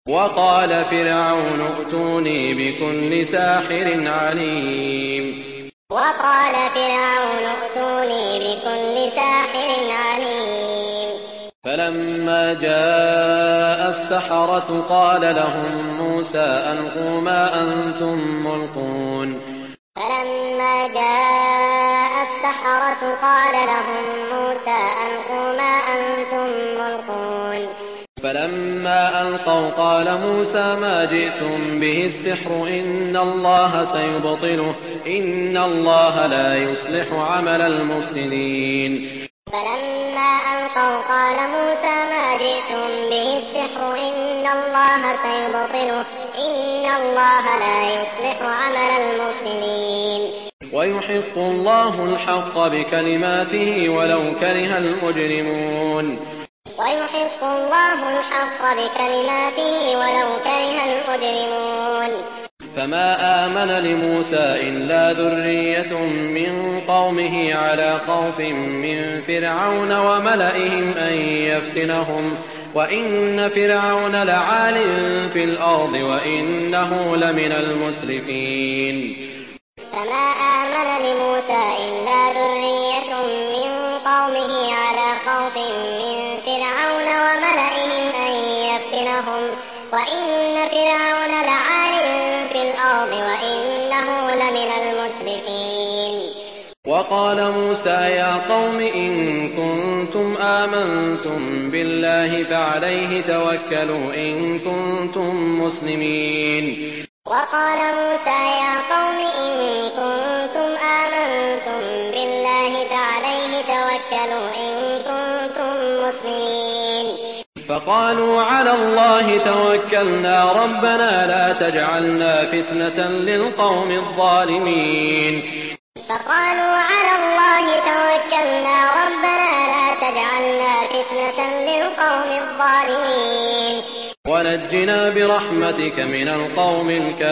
وقال فرعون ائتوني بكل ساحر عليم وقال فرعون ائتوني بكل ساحر عليم فلما جاء السحرة قال لهم موسى ألقوا ما أنتم ملقون فلما جاء السحرة قال لهم موسى ألقوا ما أنتم ملقون فلما ألقوا قال موسى ما جئتم به السحر إن الله سيبطله إن الله لا يصلح عمل المفسدين فلما ألقوا قال موسى ما جئتم به السحر إن الله سيبطله إن الله لا يصلح عمل المفسدين ويحق الله الحق بكلماته ولو كره المجرمون ويحق الله الحق بكلماته ولو كره المجرمون فما آمن لموسى إلا ذرية من قومه على خوف من فرعون وملئهم أن يفتنهم وإن فرعون لعال في الأرض وإنه لمن المسرفين فما آمن لموسى إلا ذرية من قومه على خوف من فرعون وملئهم أن يفتنهم وإن فرعون لعال في الأرض وإنه لمن المسرفين وقال موسى يا قوم إن كنتم آمنتم بالله فعليه توكلوا إن كنتم مسلمين وقال موسى يا قوم إن كنتم آمنتم بالله فعليه توكلوا إن كنتم مسلمين فقالوا على الله توكلنا ربنا لا تجعلنا فتنة للقوم الظالمين فقالوا على الله توكلنا ربنا لا تجعلنا فتنة للقوم الظالمين ونجنا برحمتك من القوم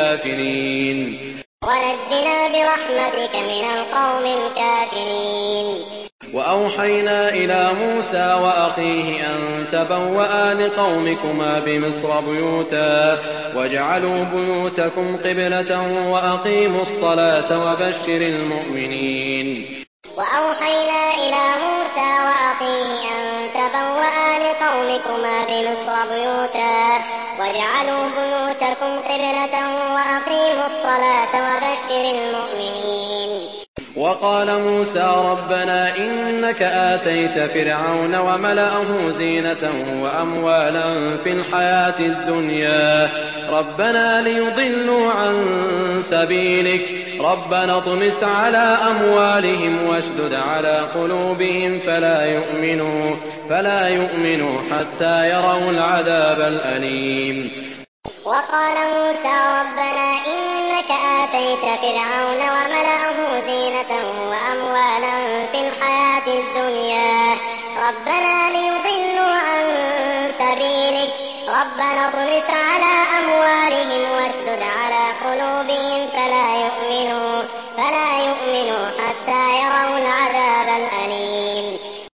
الكافرين ونجنا برحمتك من القوم الكافرين وأوحينا إلى موسى وأخيه أن تبوأ لقومكما بمصر بيوتا واجعلوا بيوتكم قبلة وأقيموا الصلاة وبشر المؤمنين وأوحينا إلى موسى وأخيه أن تبوأ لقومكما بمصر بيوتا واجعلوا بيوتكم قبلة وأقيموا الصلاة وبشر المؤمنين وقال موسى ربنا إنك آتيت فرعون وملأه زينة وأموالا في الحياة الدنيا ربنا ليضلوا عن سبيلك ربنا اطمس على أموالهم واشدد على قلوبهم فلا يؤمنوا حتى يروا العذاب الأليم وقال موسى ربنا إنك آتيت فرعون وملأه زينة وأموالا في الحياة الدنيا ربنا ليضلوا عن سبيلك ربنا اطمس على أموالهم واشدد على